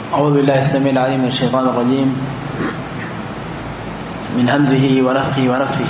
أعوذ بالله السميع العليم من الشيطان الرجيم من همزه ونفخه ونفثه.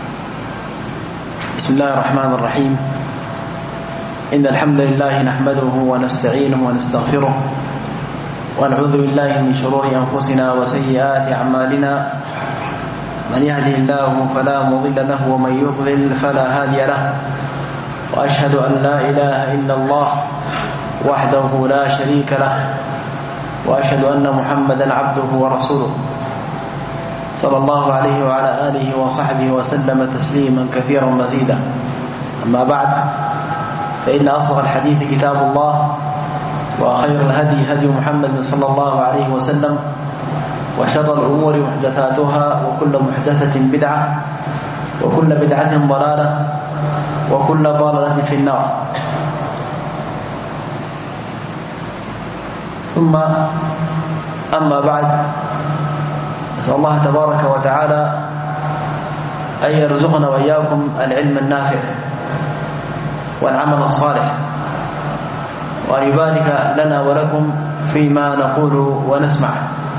بسم الله الرحمن الرحيم. إن الحمد لله نحمده ونستعينه ونستغفره ونعوذ بالله من شرور أنفسنا وسيئات أعمالنا. من يهده الله فلا مضل له ومن يضلل فلا هادي له، وأشهد أن لا إله إلا الله وحده لا شريك له، وأشهد أن محمدا عبده ورسوله صلى الله عليه وعلى آله وصحبه وسلم تسليما كثيرا مزيدا. أما بعد، فإن أصدق الحديث كتاب الله، وخير الهدي هدي محمد صلى الله عليه وسلم، وشر الأمور محدثاتها، وكل محدثة بدعة، وكل بدعة ضلالة، وكل ضلالة في النار. ثم أما بعد، نسأل الله تبارك وتعالى أن يرزقنا وإياكم العلم النافع والعمل الصالح، وأن يبارك لنا ولكم فيما نقول ونسمع.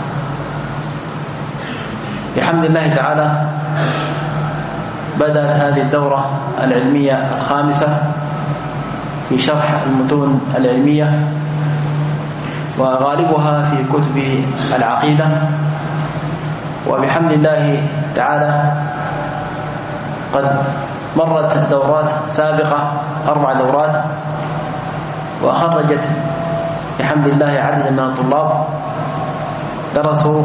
بحمد الله تعالى بدأت هذه الدورة العلمية الخامسة في شرح المتون العلمية، وغالبها في كتب العقيدة. وبحمد الله تعالى قد مرت دورات سابقة 4 دورات، وخرجت بحمد الله عددا من الطلاب درسوا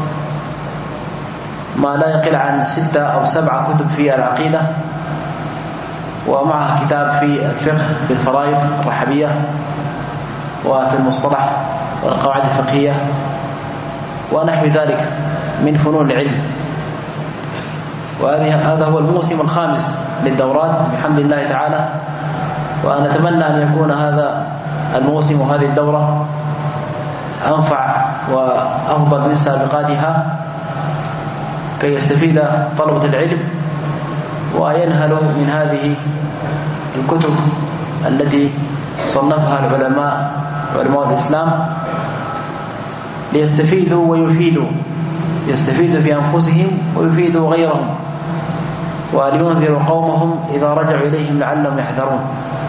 ما لا يقل عن 6 أو 7 كتب في العقيدة، ومعها كتاب في الفقه بالفرائض الرحبية، وفي المصطلح والقواعد الفقهية، ونحو ذلك من فنون العلم. وهذا هو الموسم الخامس للدورات بحمد الله تعالى، ونتمنى أن يكون هذا الموسم وهذه الدورة أنفع وأفضل من سابقاتها، كي يستفيد طلبة العلم وينهلوا من هذه الكتب التي صنفها العلماء علماء الإسلام، ليستفيدوا ويفيدوا، يستفيدوا في أنفسهم ويفيدوا غيرهم، ولينذروا قومهم إذا رجعوا إليهم لعلهم يحذرون.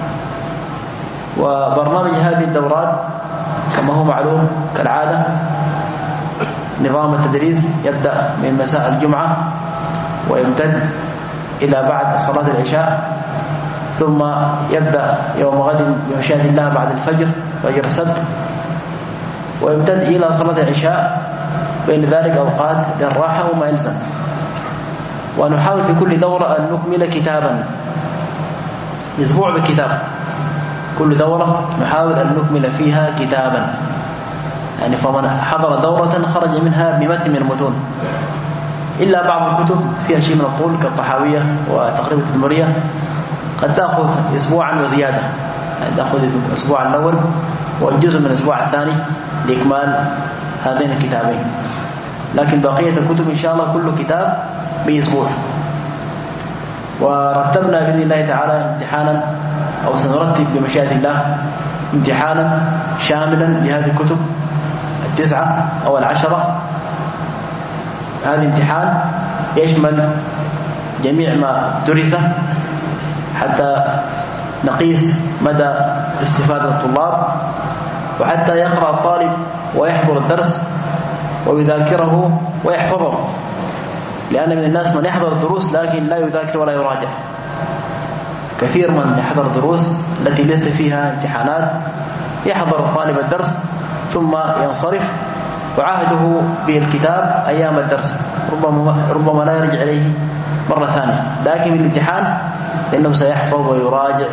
وبرنامج هذه الدورات كما هو معلوم كالعادة، نظام التدريس يبدأ من مساء الجمعة ويمتد إلى بعد صلاة العشاء، ثم يبدأ يوم غد بمشيئة الله بعد الفجر، فجر السبت، ويمتد إلى صلاة العشاء، بين ذلك أوقات للراحة وما يلزم. ونحاول في كل دورة أن نكمل كتابا، أسبوع بكتاب، كل دورة نحاول أن نكمل فيها كتابا، يعني فمن حضر دورة خرج منها بمتن من المتون، إلا بعض الكتب فيها شيء من الطول كالطحاوية وتقريب التدمرية قد تأخذ أسبوعا وزيادة، يعني تأخذ الأسبوع الأول والجزء من الأسبوع الثاني لإكمال هذين الكتابين. لكن بقية الكتب إن شاء الله كل كتاب بأسبوع. ورتبنا بإذن الله تعالى امتحانا، أو سنرتب بمشيئة الله امتحانا شاملا لهذه الكتب 9 أو 10. هذا الامتحان يشمل جميع ما درسه حتى نقيس مدى استفادة الطلاب، وحتى يقرأ الطالب ويحضر الدرس ويذاكره ويحفظه، لأن من الناس من يحضر الدروس لكن لا يذاكر ولا يراجع. كثير من يحضر الدروس التي ليس فيها امتحانات، يحضر الطالب الدرس ثم ينصرف، وعهده بالكتاب أيام الدرس، ربما لا يرجع إليه مرة ثانية. لكن الامتحان إنه سيحفظ ويراجع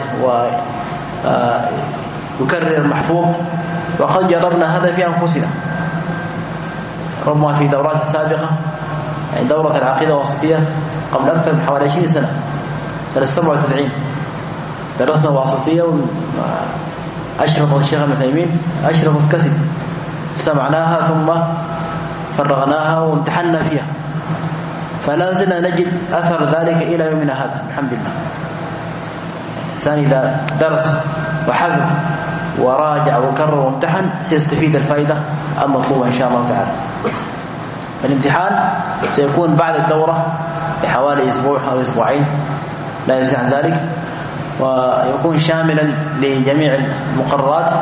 ويكرر المحفوظ. وقد جربنا هذا في أنفسنا، ربما في دورات سابقة، يعني دورة العقيدة الواسطية قبل أكثر من حوالي 20 سنة، سنة 97 درسنا واسطية، أشرف الشيخ ابن تيمين أشرف في كسب، سمعناها ثم فرغناها وامتحنا فيها، فلا زلنا نجد أثر ذلك إلى يومنا هذا الحمد لله. الإنسان إذا درس وحفظ وراجع وكرر وامتحن سيستفيد الفائدة المطلوبة إن شاء الله تعالى. الامتحان سيكون بعد الدورة بحوالي أسبوع أو أسبوعين لا يزيد عن ذلك، ويكون شاملا لجميع المقررات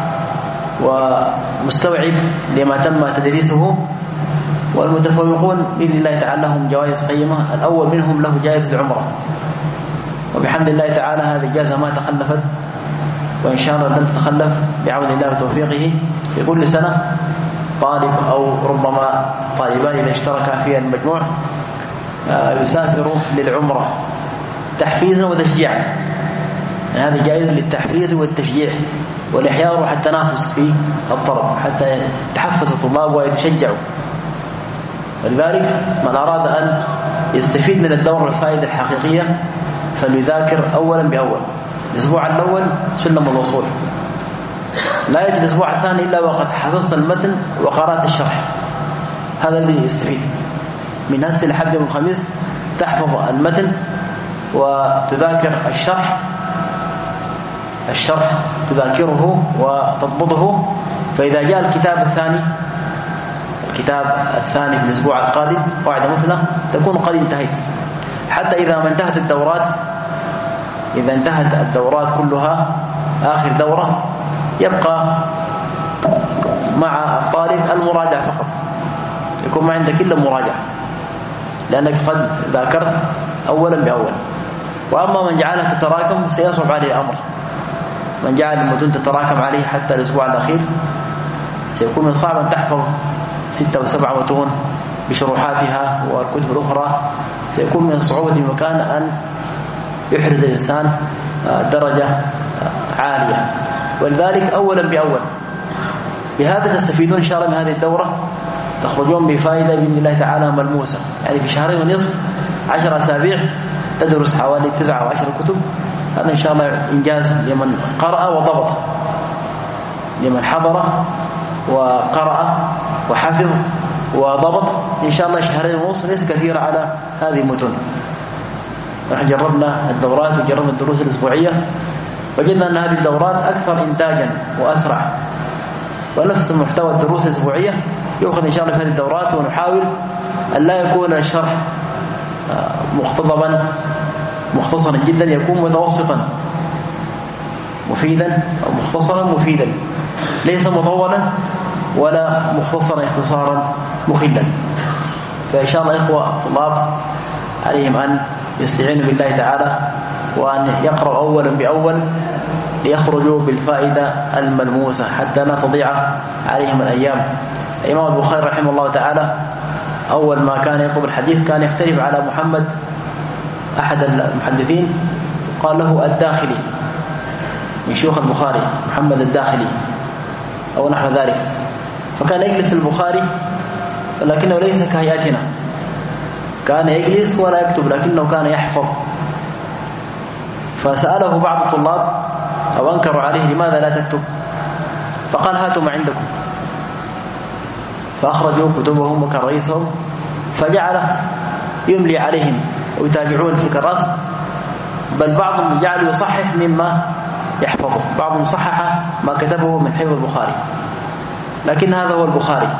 ومستوعب لما تم تدريسه. والمتفوقون بإذن الله تعالى لهم جوائز قيمة. الأول منهم له جائزة العمرة، وبحمد الله تعالى هذه الجائزة ما تخلفت، وإن شاء الله لن تتخلف بعون الله وتوفيقه. في كل سنة طالب أو ربما طالبان إذا اشتركا في المجموع يسافر للعمرة تحفيزا وتشجيعا. هذه جائزة للتحفيز والتشجيع والإحياء روح التنافس في الطلب حتى يتحفز الطلاب ويتشجعوا. ولذلك من أراد أن يستفيد من الدورة الفائدة الحقيقية فليذاكر أولا بأول. الأسبوع الأول سلم الوصول، لا يجي الأسبوع الثاني إلا وقد حفظت المتن وقرأت الشرح. هذا الذي يستفيد من هسه لحد يوم الخميس، تحفظ المتن وتذاكر الشرح تذاكره وتضبطه. فإذا جاء الكتاب الثاني في الأسبوع القادم قاعدة مثنى تكون قد انتهيت. حتى إذا ما انتهت الدورات كلها آخر دورة يبقى مع الطالب المراجعة فقط، يكون ما عندك إلا مراجعة لأنك قد ذاكرت أولا بأول. وأما من جعلها تتراكم سيصعب عليه الأمر. من جعل المتون تتراكم عليه حتى الأسبوع الأخير سيكون من صعب أن تحفظ 6 أو 7 متون بشروحاتها والكتب الأخرى. سيكون من الصعوبة بمكان أن يحرز الإنسان درجة عالية. ولذلك أولا بأول. بهذا تستفيدون إن شاء الله من هذه الدورة، تخرجون بفائدة بإذن الله تعالى ملموسة. يعني في شهرين ونصف 10 أسابيع تدرس حوالي 9 أو 10 كتب. هذا إن شاء الله إنجاز لمن قرأ وضبط، لمن حضر وقرأ وحفظ وضبط. إن شاء الله شهرين ونصف ليس كثير على هذه المتون. نحن جربنا الدورات وجربنا الدروس الأسبوعية، وجدنا أن هذه الدورات أكثر إنتاجا وأسرع، ونفس محتوى الدروس الأسبوعية يأخذ إن شاء الله في هذه الدورات. ونحاول أن لا يكون الشرح مختصرا جدا، يكون متوسطا مفيدا أو مختصرا مفيدا، ليس مطولا ولا مختصرا اختصارا مخلا. فإن شاء الله إخوة الطلاب عليهم أن يستعينوا بالله تعالى وأن يقرأوا أولا بأول ليخرجوا بالفائدة الملموسة حتى لا تضيع عليهم الأيام. الإمام البخاري رحمه الله تعالى أول ما كان يطلب الحديث كان يختلف على محمد أحد المحدثين، قال له الداخلي من شيوخ البخاري، محمد الداخلي أو نحو ذلك. فكان يجلس البخاري ولكنه ليس كهيئتنا، كان يجلس ولا يكتب لكنه كان يحفظ. فسأله بعض الطلاب أو أنكروا عليه لماذا لا تكتب؟ فقال هاتوا ما عندكم. فأخرجوا كتبهم وكراسهم فجعل يملي عليهم ويتابعون في الكراس، بل بعضهم جعل يصحح مما يحفظه، بعضهم صحح ما كتبه من حفظ البخاري. لكن هذا هو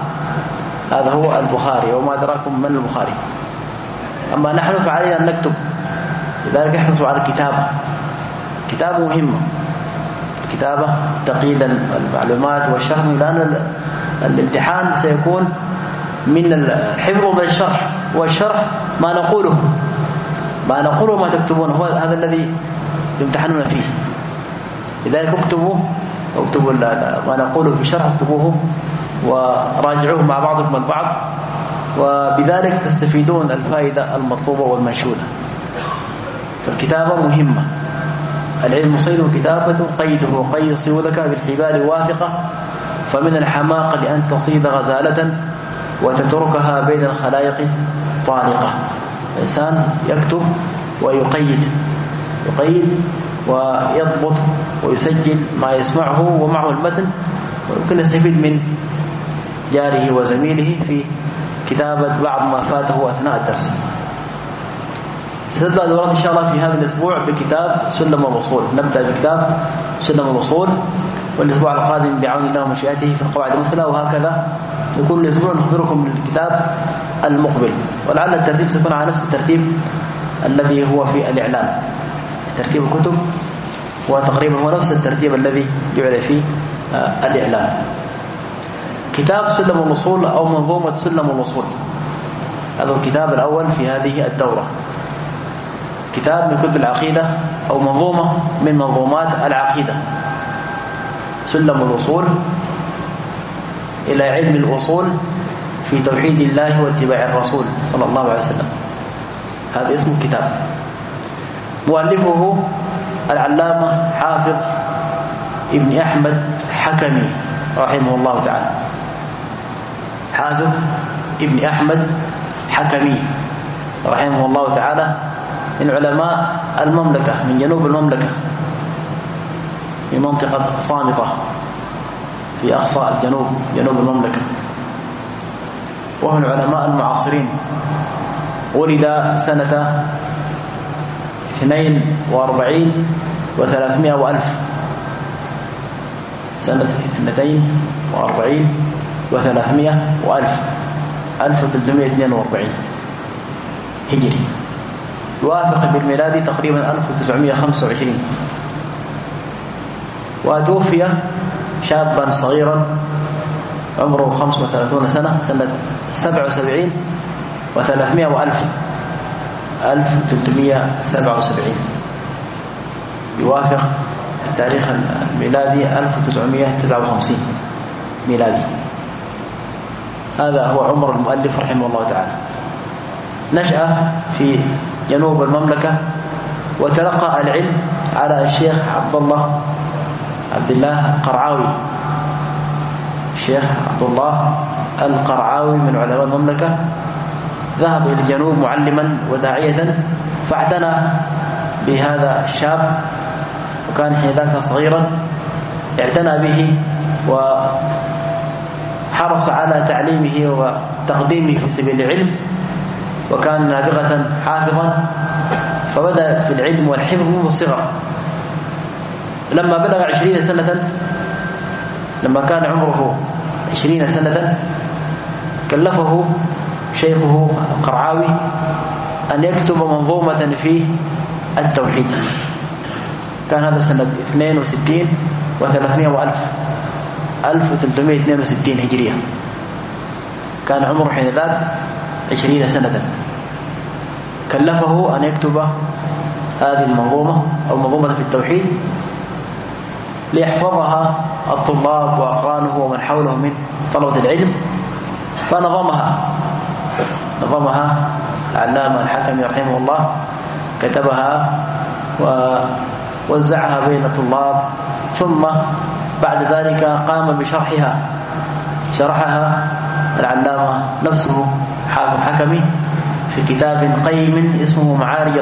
البخاري وما أدراكم من البخاري. أما نحن فعلينا أن نكتب، لذلك احرصوا على الكتابة. كتابة مهمة، الكتابة تقييدا المعلومات والشرح، لأن الامتحان سيكون من الحفظ والشرح، والشرح ما نقوله ما تكتبونه، هو هذا الذي يمتحنون فيه. لذلك اكتبوا ما نقوله في الشرح، اكتبوه وراجعوه مع بعضكم البعض، وبذلك تستفيدون الفائدة المطلوبة والمنشودة. فالكتابة مهمة. العلم صيد كتابة قيده وقيد صيودك بالحبال واثقة، فمن الحماقة لأن تصيد غزالة وتتركها بين الخلائق طالقة. الإنسان يكتب ويقيد ويضبط ويسجل ما يسمعه ومعه المتن، ويمكن يستفيد من جاره وزميله في كتابة بعض ما فاته أثناء الدرس. ستبدأ دورات إن شاء الله في هذا الأسبوع بكتاب سلم الوصول. نبدأ بكتاب سلم الوصول، والأسبوع القادم بعون الله ومشيئته في القواعد المثلى، وهكذا في كل أسبوع نخبركم بالكتاب المقبل. ولعل الترتيب سيكون على نفس الترتيب الذي هو في الإعلان، ترتيب الكتب وتقريبا هو نفس الترتيب الذي جعل فيه الإعلان. كتاب سلم الوصول أو منظومة سلم الوصول، هذا الكتاب الأول في هذه الدورة، كتاب من كتب العقيدة أو منظومة من منظومات العقيدة، سلم الوصول إلى علم الوصول في توحيد الله واتباع الرسول صلى الله عليه وسلم، هذا اسم الكتاب. مؤلفه العلامة حافظ ابن أحمد حكمي رحمه الله تعالى، حافظ ابن أحمد حكمي رحمه الله تعالى، من علماء المملكة، من جنوب المملكة، في منطقة صامتة في أقصى الجنوب، جنوب المملكة، وهو من العلماء المعاصرين. ولد سنة 42 و300 وألف، سنة 42 و300 وألف، 1342 هجري، يوافق بالميلادي تقريبا 1925. وتوفي شابا صغيرا عمره 35 سنة، سنة 77 و300 وألف، 1377، يوافق التاريخ الميلادي 1959 ميلادي. هذا هو عمر المؤلف رحمه الله تعالى. نشأ في جنوب المملكة، وتلقى العلم على الشيخ عبد الله القرعاوي، الشيخ عبد الله القرعاوي من علماء المملكة. ذهب إلى الجنوب معلما وداعية، فاعتنى بهذا الشاب، وكان حينذاك صغيرا، اعتنى به وحرص على تعليمه وتقديمه في سبيل العلم، وكان نابغة حافظا، فبدأ في العلم والحفظ منذ الصغر. لما بلغ 20 سنة، لما كان عمره 20 سنة، كلفه شيخه القرعاوي أن يكتب منظومة في التوحيد. كان هذا سنة 62 و300 وألف، 1362 هجرية، كان عمره حينذاك 20 سنة. كلفه أن يكتب هذه المنظومة أو منظومة في التوحيد ليحفظها الطلاب وأقرانه ومن حوله من طلبة العلم، فنظمها العلامة الحكمي رحمه الله، كتبها ووزعها بين الطلاب، ثم بعد ذلك قام بشرحها، شرحها العلامة نفسه حافظ حكمي في كتاب قيم اسمه معارج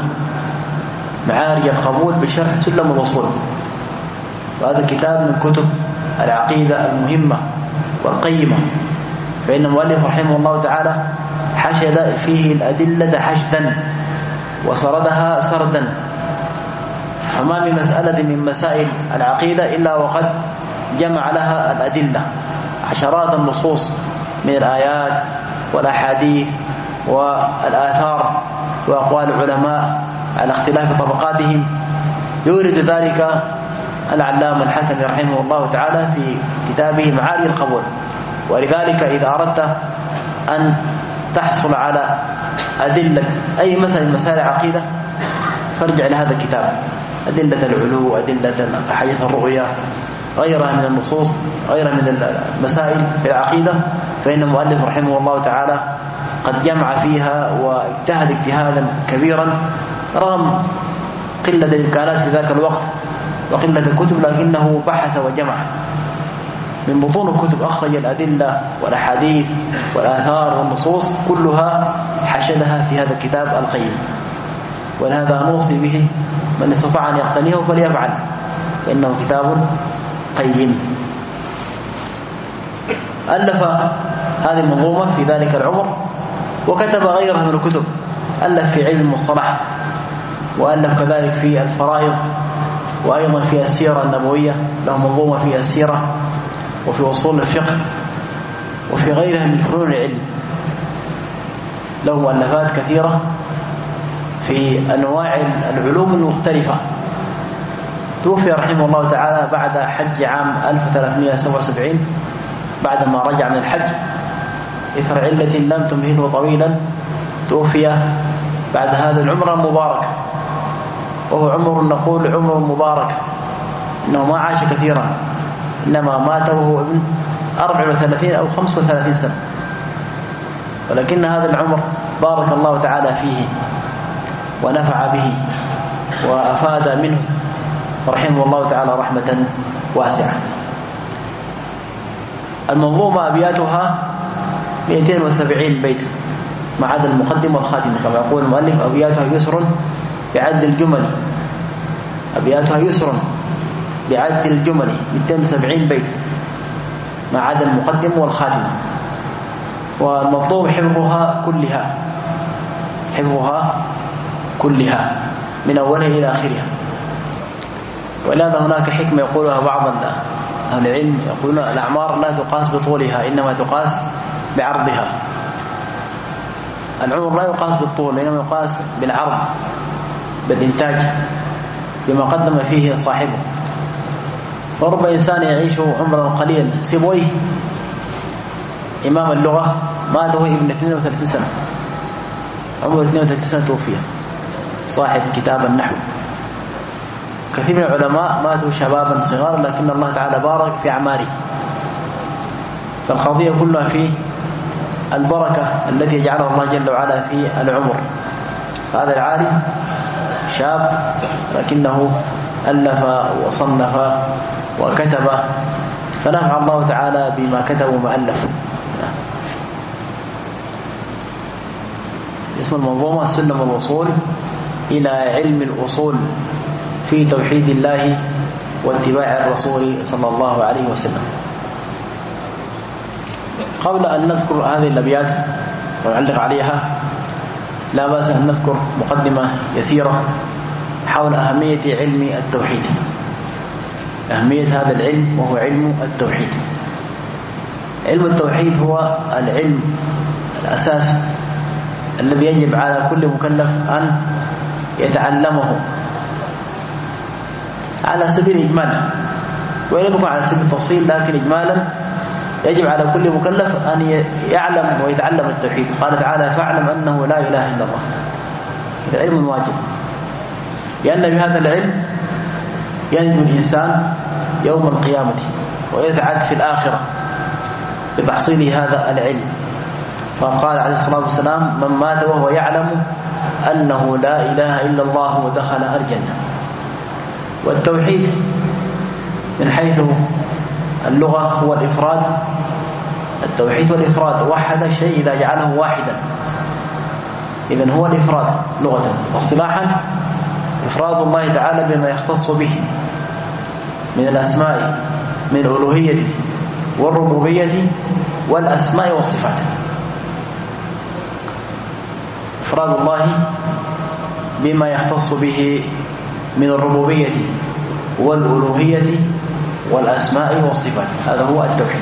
القبول بشرح سلم الوصول. وهذا كتاب من كتب العقيدة المهمة والقيمة، فإن المؤلف رحمه الله تعالى حشد فيه الأدلة حشدا وسردها سردا، فما من مسألة من مسائل العقيدة إلا وقد جمع لها الأدلة، عشرات النصوص من الآيات والأحاديث والآثار وأقوال العلماء على اختلاف طبقاتهم، يورد ذلك العلامة الحكمي رحمه الله تعالى في كتابه معارج القبول. ولذلك إذا أردت أن تحصل على أدلة أي مسألة من مسائل العقيدة فارجع لهذا الكتاب، أدلة العلو، أدلة حديث الرؤيا، غيرها من النصوص، غيرها من المسائل في العقيدة، فإن المؤلف رحمه الله تعالى قد جمع فيها واجتهد اجتهادا كبيرا رغم قلة الإمكانات في ذاك الوقت وقلة الكتب، لكنه بحث وجمع من بطون الكتب، أخرج الأدلة والأحاديث والآثار والنصوص كلها حشدها في هذا الكتاب القيم. ولهذا نوصي به من استطاع أن يقتنيه فليفعل، فإنه كتاب قيم. ألف هذه المنظومة في ذلك العمر، وكتب غيرها من الكتب، ألف في علم المصطلح، وألف كذلك في الفرائض، وأيضا في السيرة النبوية، له منظومة في السيرة وفي أصول الفقه وفي غيرها من فنون العلم، له مؤلفات كثيرة في أنواع العلوم المختلفة. توفي رحمه الله تعالى بعد حج عام 1377 بعدما رجع من الحج إثر علة لم تمهله طويلا. توفي بعد هذا العمر المبارك، وهو عمر نقول عمر مبارك، إنه ما عاش كثيرا، إنما مات وهو ابن 34 أو 35 سنة، ولكن هذا العمر بارك الله تعالى فيه ونفع به وأفاد منه رحمه الله تعالى رحمة واسعة. المنظومة أبياتها 270 بيت ما عدا المقدمة والخاتمة، كما يقول المؤلف أبياتها يسر بعد الجمل، أبياتها يسر بعد الجمل 270 بيت ما عدا المقدمة والخاتمة. والمطلوب حفظها كلها من أولها إلى آخرها. ولهذا هناك حكمة يقولها بعض أهل العلم، يقولون الأعمار لا تقاس بطولها، إنما تقاس بعرضها. العمر لا يقاس بالطول، إنما يقاس بالعرض، بالإنتاج، بما قدم فيه صاحبه. ورب إنسان يعيش عمرا قليلا. سيبويه إمام اللغة مات وهو ابن 32 سنة، عمره 32 سنة توفي، صاحب كتاب النحو. كثير من العلماء ماتوا شبابا صغارا، لكن الله تعالى بارك في أعماره. فالقضية كلها في البركة التي يجعلها الله جل وعلا في العمر. هذا العالم شاب لكنه ألف وصنف وكتب، فنفع الله تعالى بما كتب وما ألف. اسم المنظومة سلم الوصول إلى علم الأصول في توحيد الله واتباع الرسول صلى الله عليه وسلم. قبل أن نذكر هذه الأبيات ونعلق عليها، لا بأس أن نذكر مقدمة يسيرة حول أهمية علم التوحيد، أهمية هذا العلم، وهو علم التوحيد. علم التوحيد هو العلم الأساسي الذي يجب على كل مكلف أن يتعلمه على سبيل إجمالا، وإن يكون على سبيل التفصيل، لكن إجمالا يجب على كل مكلف أن يعلم ويتعلم التوحيد. قال تعالى: فاعلم أنه لا إله إلا الله. العلم واجب، لأن بهذا العلم ينجو الإنسان يوم القيامة ويسعد في الآخرة بتحصيل هذا العلم. فقال عليه الصلاة والسلام: من مات وهو يعلم أنه لا إله إلا الله ودخل الجنة. والتوحيد من حيث اللغة هو الإفراد. التوحيد والإفراد، وحد الشيء إذا جعله واحدا، إذن هو الإفراد لغة. واصطلاحا إفراد الله تعالى بما يختص به من الأسماء، من الألوهية والربوبية والأسماء والصفات. إفراد الله بما يختص به من الربوبية والألوهية والأسماء والصفات، هذا هو التوحيد.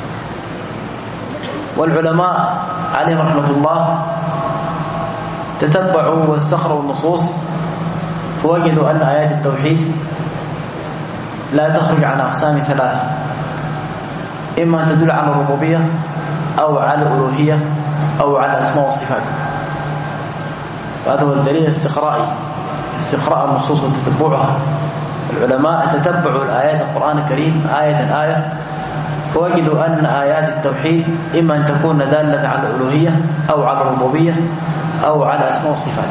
والعلماء عليهم رحمة الله تتبعوا واستقروا النصوص، فوجدوا أن آيات التوحيد لا تخرج عن أقسام ثلاثة: إما أن تدل على الربوبية أو على الألوهية أو على الأسماء والصفات. وهذا هو الدليل استقراء النصوص وتتبعها. العلماء تتبعوا الآيات القرآن الكريم آية، فوجدوا أن آيات التوحيد إما أن تكون دالة على الألوهية أو على الربوبية أو على الأسماء والصفات.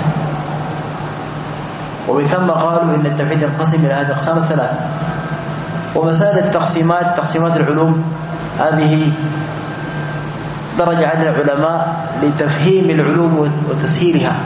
وبثم قالوا إن التوحيد ينقسم إلى هذه الأقسام الثلاثة. ومسائل تقسيمات العلوم هذه درجة عند العلماء لتفهيم العلوم وتسهيلها،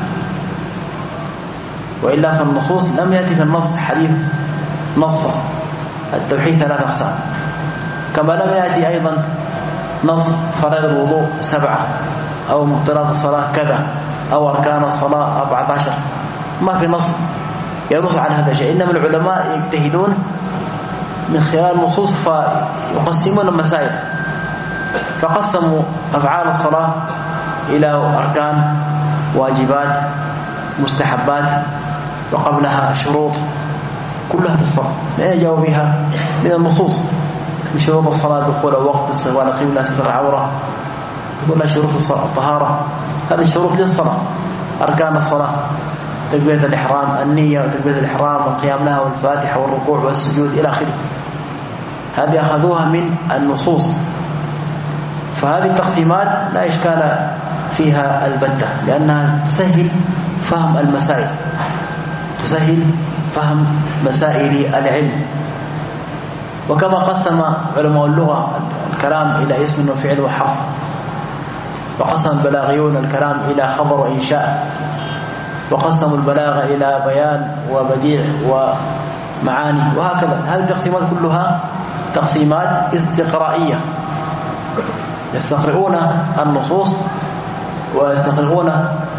وإلا فالنصوص لم يأتي في النص حديث نص التوحيد 3 أقسام، كما لم يأتي أيضا نص فرائض الوضوء 7، أو مبطلات الصلاة كذا، أو أركان الصلاة 14. ما في نص ينص عن هذا الشيء. إنما العلماء يجتهدون من خلال النصوص فيقسمون المسائل، فقسموا أفعال الصلاة إلى أركان، واجبات، مستحبات، وقبلها شروط، كلها في الصلاة. لا يجاوب بها من النصوص. من شروط الصلاة دخول وقت الصلاة، قبل ستر العورة، كلها شروط الطهارة. هذه الشروط للصلاة. أركان الصلاة تكبيرة الإحرام، النية وتكبيرة الإحرام والقيام لها والفاتحة والركوع والسجود إلى آخره. هذه أخذوها من النصوص. فهذه التقسيمات لا إشكال فيها البتة، لأنها تسهل فهم المسائل، تسهل فهم مسائل العلم. وكما قسم علماء اللغة الكلام إلى اسم وفعل وحرف، وقسم البلاغيون الكلام إلى خبر وإنشاء، وقسموا البلاغة إلى بيان وبديع ومعاني، وهكذا. هذه التقسيمات كلها تقسيمات استقرائية، يستقرؤون النصوص ويستقرؤون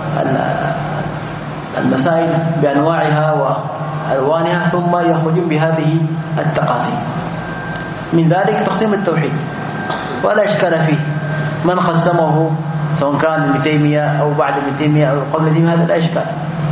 المسائل بأنواعها وألوانها، ثم يخرجون بهذه التقاسيم. من ذلك تقسيم التوحيد، ولا إشكال فيه. من قسمه سواء كان ابن تيمية أو بعد ابن تيمية أو قبل ابن تيمية، هذا لا إشكال.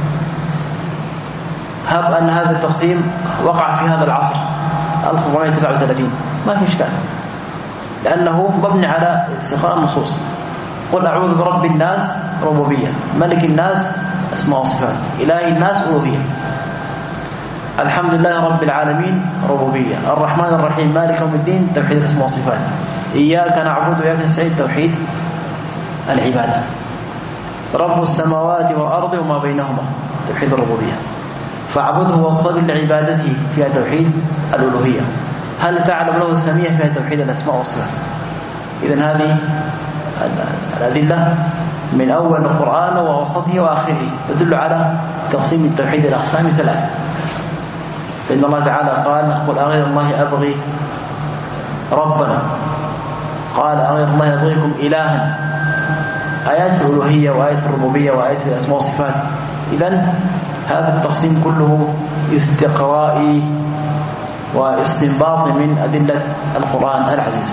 هب أن هذا التقسيم وقع في هذا العصر 1439، ما في إشكال، لأنه مبني على استقراء النصوص. قل أعوذ برب الناس ربوبية، ملك الناس أسماء وصفات، إله الناس ألوهية، الحمد لله رب العالمين ربوبية، الرحمن الرحيم مالك يوم الدين توحيد الأسماء والصفات، إياك نعبد وإياك نستعين توحيد العبادة، رب السماوات والأرض وما بينهما توحيد الربوبية، فاعبده واصطبر لعبادته فيها توحيد الألوهية، هل تعلم له السمية فيها توحيد الأسماء والصفات. إذن هذه الأدلة من أول القرآن ووسطه وآخره تدل على تقسيم التوحيد إلى أقسام ثلاثة. فإن الله تعالى قال: قل أغير الله أبغي ربنا، قال: أغير الله أبغيكم إلها، آيات في الألوهية وآيات في الربوبية وآيات في الأسماء والصفات. إذن هذا التقسيم كله استقرائي واستنباط من أدلة القرآن العزيز.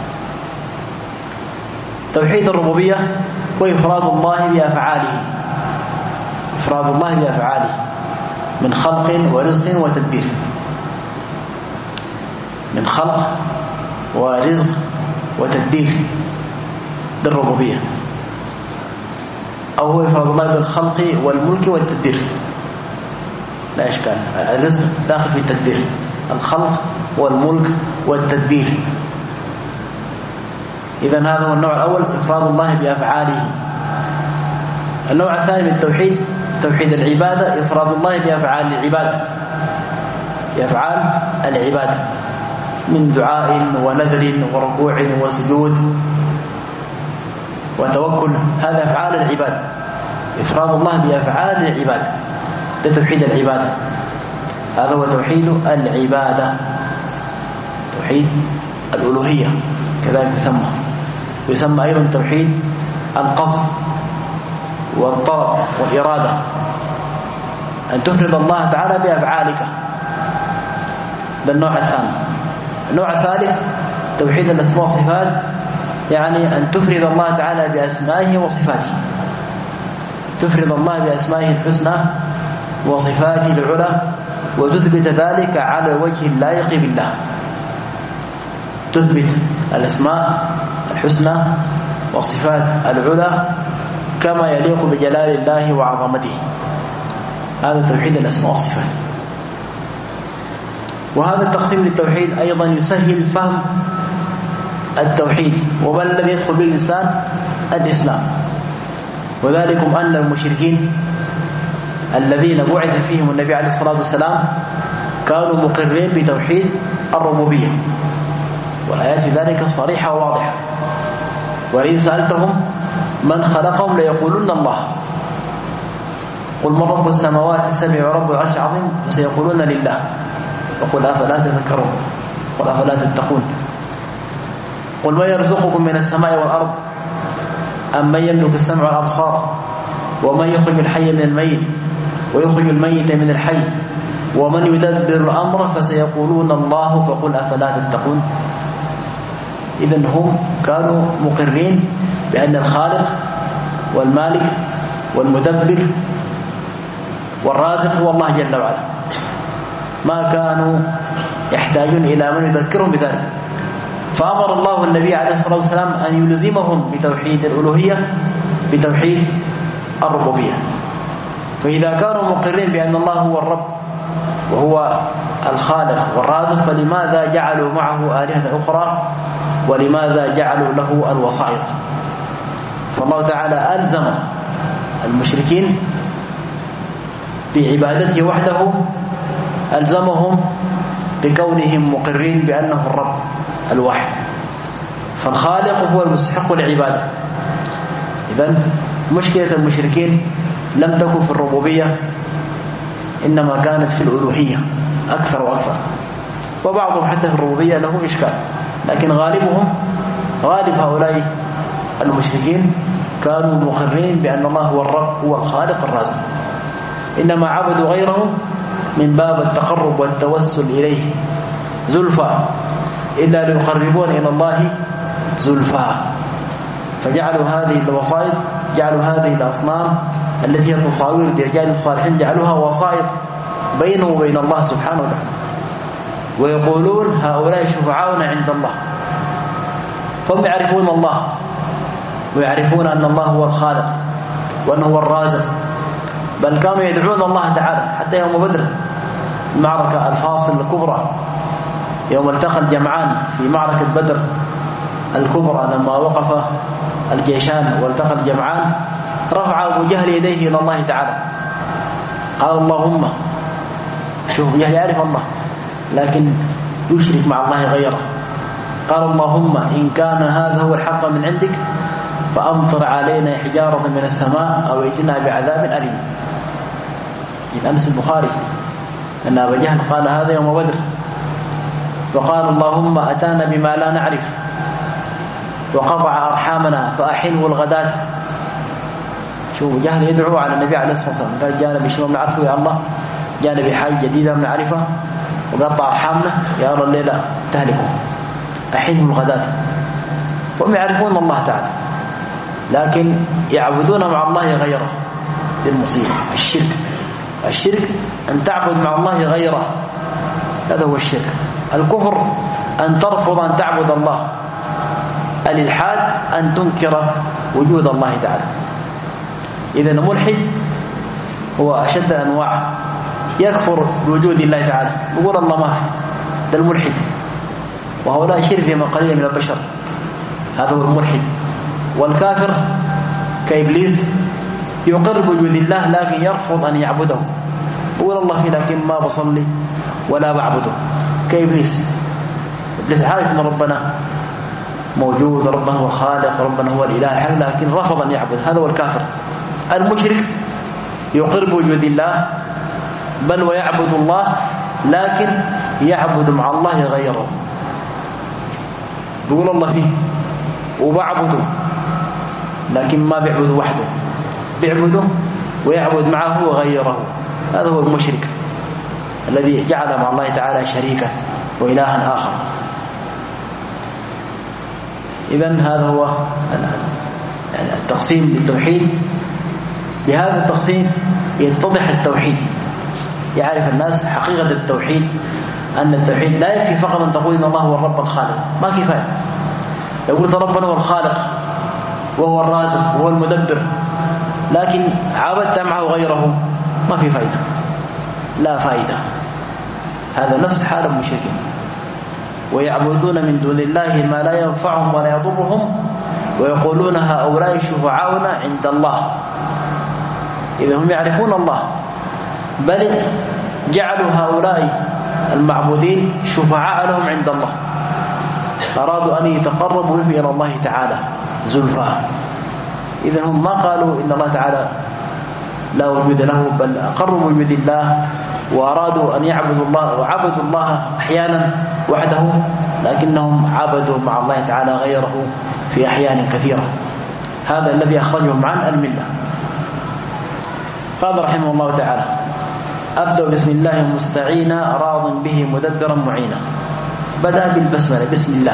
توحيد الربوبية وإفراد الله بأفعاله، إفراد الله بأفعاله من خلق ورزق وتدبير، من خلق ورزق وتدبير بالربوبية، أو هو إفراد الله بالخلق والملك والتدبير، لا إشكال. الرزق داخل في التدبير، الخلق والملك والتدبير. إذن هذا هو النوع الأول، إفراد الله بأفعاله. النوع الثاني من التوحيد توحيد العبادة، إفراد الله بأفعال العبادة، بأفعال العبادة من دعاء ونذر وركوع وسجود وتوكل، هذا أفعال العبادة، إفراد الله بأفعال العبادة، ده توحيد العبادة. هذا هو توحيد العبادة. توحيد الألوهية كذلك يسمى أيضا توحيد القصد والطلب والإرادة، أن تفرد الله تعالى بأفعالك، ده النوع الثاني. النوع الثالث توحيد الأسماء والصفات، يعني أن تفرد الله تعالى بأسمائه وصفاته، تفرد الله بأسمائه الحسنى وصفاته العلى، وتثبت ذلك على الوجه اللائق بالله، تثبت الأسماء الحسنى والصفات العلى كما يليق بجلال الله وعظمته. هذا توحيد الأسماء والصفات. وهذا التقسيم للتوحيد أيضا يسهل فهم التوحيد، وما الذي يدخل به الإنسان الإسلام. وذلكم أن المشركين الذين بعث فيهم النبي عليه الصلاة والسلام كانوا مقرين بتوحيد الربوبية، والآيات في ذلك صريحة وواضحة. وإن سألتهم من خلقهم ليقولون الله، قل من رب السماوات السبع ورب العرش العظيم وسيقولون لله، وقل أفلا تذكرون، قل أفلا تتقون. قل من يرزقكم من السماء والأرض أم من يملك السمع والأبصار ومن يخرج الحي من الميت ويخرج الميت من الحي ومن يدبر الأمر فسيقولون الله فقل أفلا تتقون. إذن هم كانوا مقرين بأن الخالق والمالك والمدبر والرازق هو الله جل وعلا، ما كانوا يحتاجون إلى من يذكرهم بذلك. فأمر الله النبي عليه الصلاة والسلام أن يلزمهم بتوحيد الألوهية بتوحيد الربوبية. فإذا كانوا مقرين بأن الله هو الرب وهو الخالق والرازق، فلماذا جعلوا معه آلهة أخرى ولماذا جعلوا له الوسائط؟ فالله تعالى ألزم المشركين بعبادته وحده، ألزمهم بكونهم مقرين بأنه الرب الواحد، فالخالق هو المستحق للعبادة. إذن مشكلة المشركين لم تكن في الربوبية، إنما كانت في الألوهية أكثر وأكثر، وبعضهم حتى في الربوبية له إشكال، لكن غالب هؤلاء المشركين كانوا مقرين بأن الله هو الرب هو الخالق الرازق، إنما عبدوا غيره من باب التقرب والتوسل إليه زلفى، إلا ليقربون إلى الله زلفى، فجعلوا هذه الوسائط، جعلوا هذه الأصنام التي هي تصاوير برجال الصالحين، جعلوها وسائط بينه وبين الله سبحانه وتعالى، ويقولون هؤلاء شفعاؤنا عند الله. فهم يعرفون الله ويعرفون أن الله هو الخالق وأنه هو الرازق، بل كانوا يدعون الله تعالى حتى يوم بدر، المعركة الفاصل الكبرى، يوم التقى الجمعان في معركة بدر الكبرى، لما وقف الجيشان والتقى الجمعان، رفع أبو جهل يديه إلى الله تعالى، قال اللهم، شوف أبو جهل يعرف الله لكن يشرك مع الله غيره، قال اللهم إن كان هذا هو الحق من عندك فأمطر علينا حجارة من السماء أو ائتنا بعذاب أليم. من أنس البخاري أن أبا جهل قال هذا يوم بدر، وقال اللهم أتانا بما لا نعرف وقطع أرحامنا فأحنه الغداة. شو جهل يدعو على النبي عليه الصلاة والسلام، قال جانا بشيء ما نعرفه يا الله، جانا بحاجة جديدة ما نعرفها وقطع أرحامنا يا رب الليلة تهلكه، أحنه الغداة. فهم يعرفون الله تعالى لكن يعبدون مع الله غيره. للمصيبة الشرك أن تعبد مع الله غيره، هذا هو الشرك. الكفر أن ترفض أن تعبد الله، الإلحاد أن تنكر وجود الله تعالى. إذن الملحد هو أشد أنواع، يكفر بوجود الله تعالى، يقول الله ما في، ده الملحد، وهؤلاء شرذمة قليلة من البشر، هذا هو الملحد. والكافر كإبليس يقر بوجود الله لكن يرفض أن يعبده، يقول الله فيه لكن ما بصلي ولا بعبده، كإبليس. إبليس عارف أن ربنا موجود، ربنا هو الخالق، ربنا هو الإله، لكن رفض أن يعبد، هذا هو الكافر. المشرك يقر بوجود الله بل ويعبد الله لكن يعبد مع الله غيره، يقول الله فيه وبعبده لكن ما بيعبد وحده، بيعبده ويعبد معه غيره، هذا هو المشرك الذي جعل مع الله تعالى شريكا وإلها آخر. إذن هذا هو التقسيم للتوحيد. بهذا التقسيم يتضح التوحيد، يعرف الناس حقيقة التوحيد، أن التوحيد لا يكفي فقط أن تقول إن الله هو الرب الخالق، ما كفاية. لو قلت ربنا هو الخالق وهو الرازق وهو المدبر لكن عبدت معه غيره ما في فائدة، لا فائدة. هذا نفس حال المشركين، ويعبدون من دون الله ما لا ينفعهم ولا يضرهم ويقولون هؤلاء شفعاؤنا عند الله. إذا هم يعرفون الله بل جعلوا هؤلاء المعبودين شفعاء لهم عند الله، أرادوا أن يتقربوا به إلى الله تعالى زلفى. إذا هم ما قالوا إن الله تعالى لا وجود له، بل أقروا بوجود الله وأرادوا أن يعبدوا الله، وعبدوا الله أحيانا وحده لكنهم عبدوا مع الله تعالى غيره في أحيان كثيرة. هذا الذي أخرجهم عن الملة. قال رحمه الله تعالى أبدأ بسم الله مستعينا راض به مدبرا معينا. بدأ بالبسملة بسم الله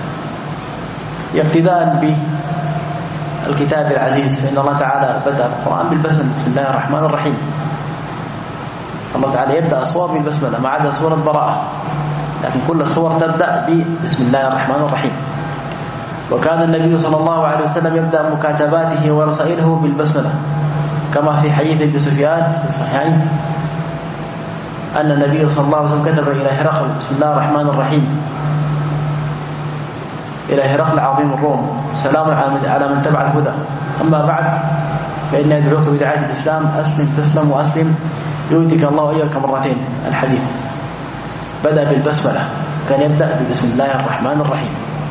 اقتداء بالكتاب العزيز، فإن الله تعالى بدأ القرآن بالبسملة بسم الله الرحمن الرحيم. الله تعالى يبدأ أصوات بالبسملة ما عدا سورة براءة، لكن كل الصور تبدأ بسم الله الرحمن الرحيم. وكان النبي صلى الله عليه وسلم يبدأ مكاتباته ورسائله بالبسملة، كما في حديث ابن سفيان في الصحيحين أن النبي صلى الله عليه وسلم كتب إلى هرقل بسم الله الرحمن الرحيم، إلى هرقل عظيم الروم، سلام على من تبع الهدى، أما بعد فإن يدعوك بدعاية الإسلام، أسلم تسلم وأسلم يؤتك الله أجرك مرتين. الحديث بدأ بالبسملة، كان يبدأ بسم الله الرحمن الرحيم.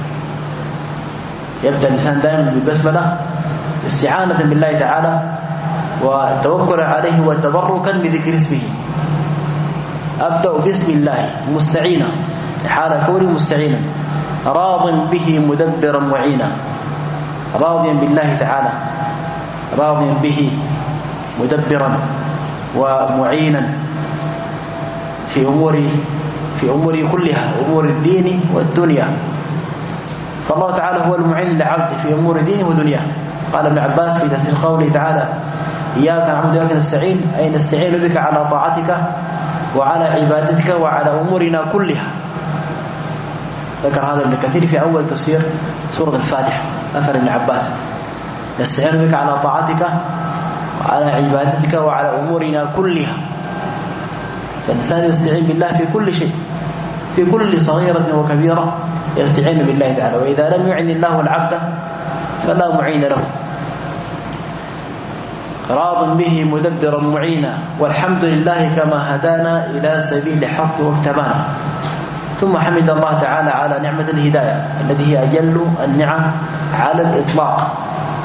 يبدأ الإنسان دائما بالبسملة استعانة بالله تعالى وتوكل عليه وتبركا بذكر اسمه. أبدأ بسم الله مستعينا حال كوني مستعينا راض به مدبرا معينا، راضيا بالله تعالى، راضيا به مدبرا ومعينا في أمور كلها، أمور الدين والدنيا. فالله تعالى هو المعين لعبده في أمور دينه ودنياه. قال ابن عباس في تفسير قوله تعالى إياك نعبد وإياك نستعين، أي نستعين بك على طاعتك وعلى عبادتك وعلى أمورنا كلها. ذكر هذا ابن كثير في أول تفسير سورة الفاتحة، أثر ابن عباس نستعين بك على طاعتك وعلى عبادتك وعلى أمورنا كلها. فالإنسان يستعين بالله في كل شيء، في كل صغيرة وكبيرة يستعين بالله تعالى، وإذا لم يعن الله العبد فلا معين له. راض به مدبرا معينا، والحمد لله كما هدانا إلى سبيل الحق واكتبانا. ثم حمد الله تعالى على نعمة الهداية التي هي أجل النعم على الإطلاق.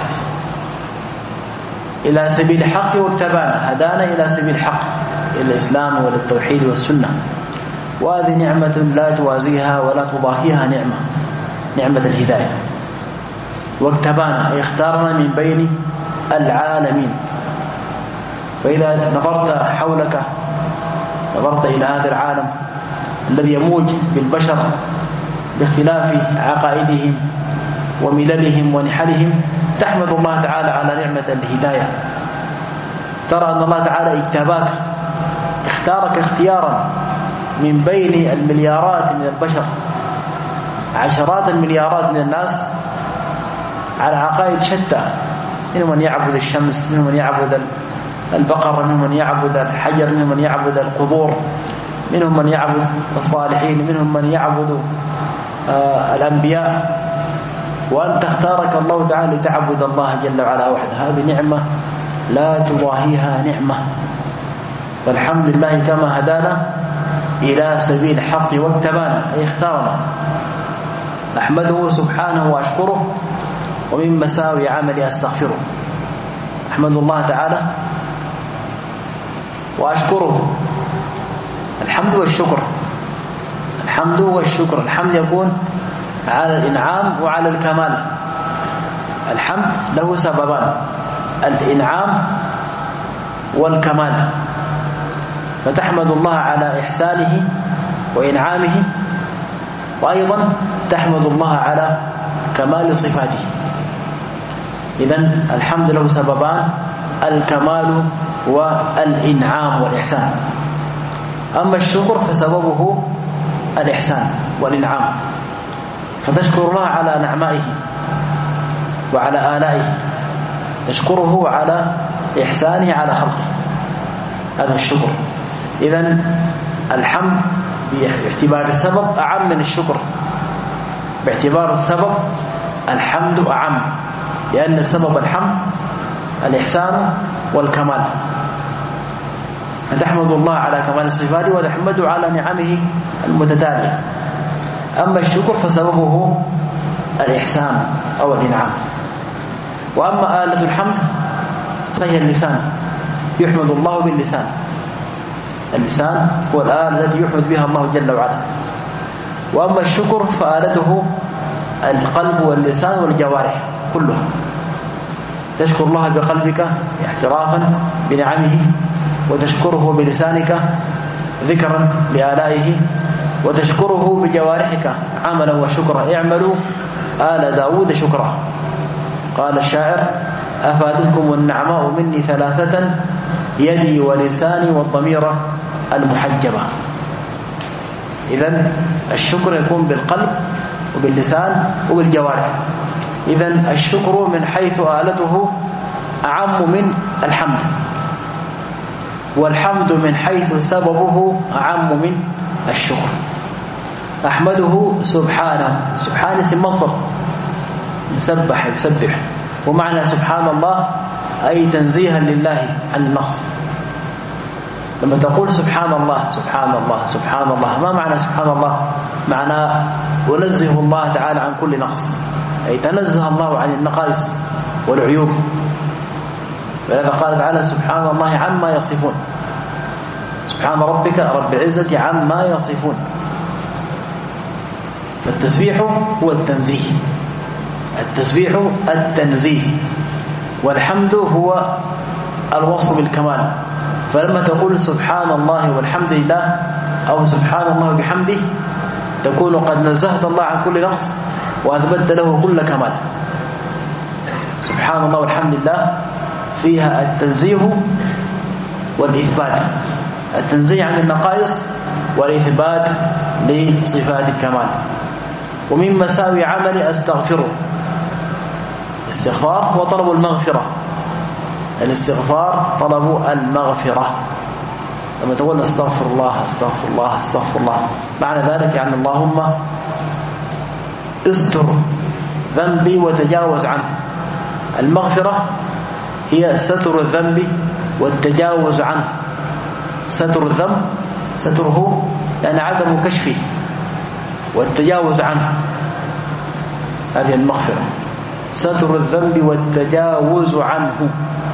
إلى سبيل الحق واكتبانا، هدانا إلى سبيل الحق، إلى الإسلام والتوحيد والسنة، وهذه نعمة لا توازيها ولا تضاهيها نعمة الهداية. واكتبانا أي اختارنا من بين العالمين. فإذا نظرت حولك، نظرت إلى هذا العالم الذي يموج بالبشر باختلاف عقائدهم ومللهم ونحلهم، تحمد الله تعالى على نعمة الهداية. ترى أن الله تعالى اجتباك، اختارك اختيارا من بين المليارات من البشر، عشرات المليارات من الناس على عقائد شتى، منهم من يعبد الشمس، منهم من يعبد البقر، منهم من يعبد الحجر، منهم من يعبد القبور، منهم من يعبد الصالحين، منهم من يعبد الأنبياء. وأنت اختارك الله تعالى لتعبد الله جل وعلا وحده. هذه نعمة لا تضاهيها نعمة. فالحمد لله كما هدانا إلى سبيل الحق واكتبانا أي اختارنا. أحمده سبحانه وأشكره، ومن مساوي عملي أستغفره. أحمد الله تعالى وأشكره. الحمد والشكر، الحمد والشكر. الحمد يكون على الإنعام وعلى الكمال. الحمد له سببان، الإنعام والكمال. فتحمد الله على إحسانه وإنعامه، وأيضا تحمد الله على كمال صفاته. إذن الحمد له سببان، الكمال والإنعام والإحسان. أما الشكر فسببه الإحسان والإنعام، فتشكر الله على نعمائه وعلى آلائه، تشكره على إحسانه على خلقه، هذا الشكر. إذن الحمد باعتبار السبب أعم من الشكر. باعتبار السبب الحمد أعم، لأن سبب الحمد الإحسان والكمال. فتحمد الله على كمال صفاته وتحمده على نعمه المتتالية. أما الشكر فسببه الإحسان أو الإنعام. وأما آلة الحمد فهي اللسان، يحمد الله باللسان. اللسان هو الآلة التي يحمد بها الله جل وعلا. وأما الشكر فآلته القلب واللسان والجوارح كلها. تشكر الله بقلبك اعترافا بنعمه وتشكره بلسانك ذكرا لآلائه، وتشكره بجوارحك عملا وشكرا. اعملوا آل داود شكرا. قال الشاعر: أفادتكم النعماء مني ثلاثة، يدي ولساني والضمير المحجبة. إذن الشكر يكون بالقلب وباللسان وبالجوارح. إذن الشكر من حيث آلته أعم من الحمد، والحمد من حيث سببه أعم من الشكر. أحمده سبحانه، سبحان اسم مصدر يسبح يسبح، ومعنى سبحان الله أي تنزيها لله عن النقص. لما تقول سبحان الله سبحان الله سبحان الله، ما معنى سبحان الله؟ معنى ونزه الله تعالى عن كل نقص، أي تنزه الله عن النقائص والعيوب. ولذا قال تعالى: سبحان الله عما يصفون. سبحان ربك رب العزة عما يصفون. فالتسبيح هو التنزيه، التسبيح التنزيه، والحمد هو الوصف بالكمال. فلما تقول سبحان الله والحمد لله أو سبحان الله بحمده تكون قد نزهت الله عن كل نقص وأثبت له كل كمال. سبحان الله والحمد لله فيها التنزيه والإثبات، التنزيه عن النقائص والإثبات لصفات الكمال. ومن مساوي عمل أستغفره، الاستغفار هو طلب المغفرة، الاستغفار طلب المغفرة. لما تقول استغفر الله استغفر الله استغفر الله، معنى ذلك يعني اللهم استر ذنبي وتجاوز عنه. المغفرة هي ستر الذنب والتجاوز عنه. ستر الذنب ستره يعني عدم كشفه، والتجاوز عنه هذه المغفرة. ستر الذنب والتجاوز عنه.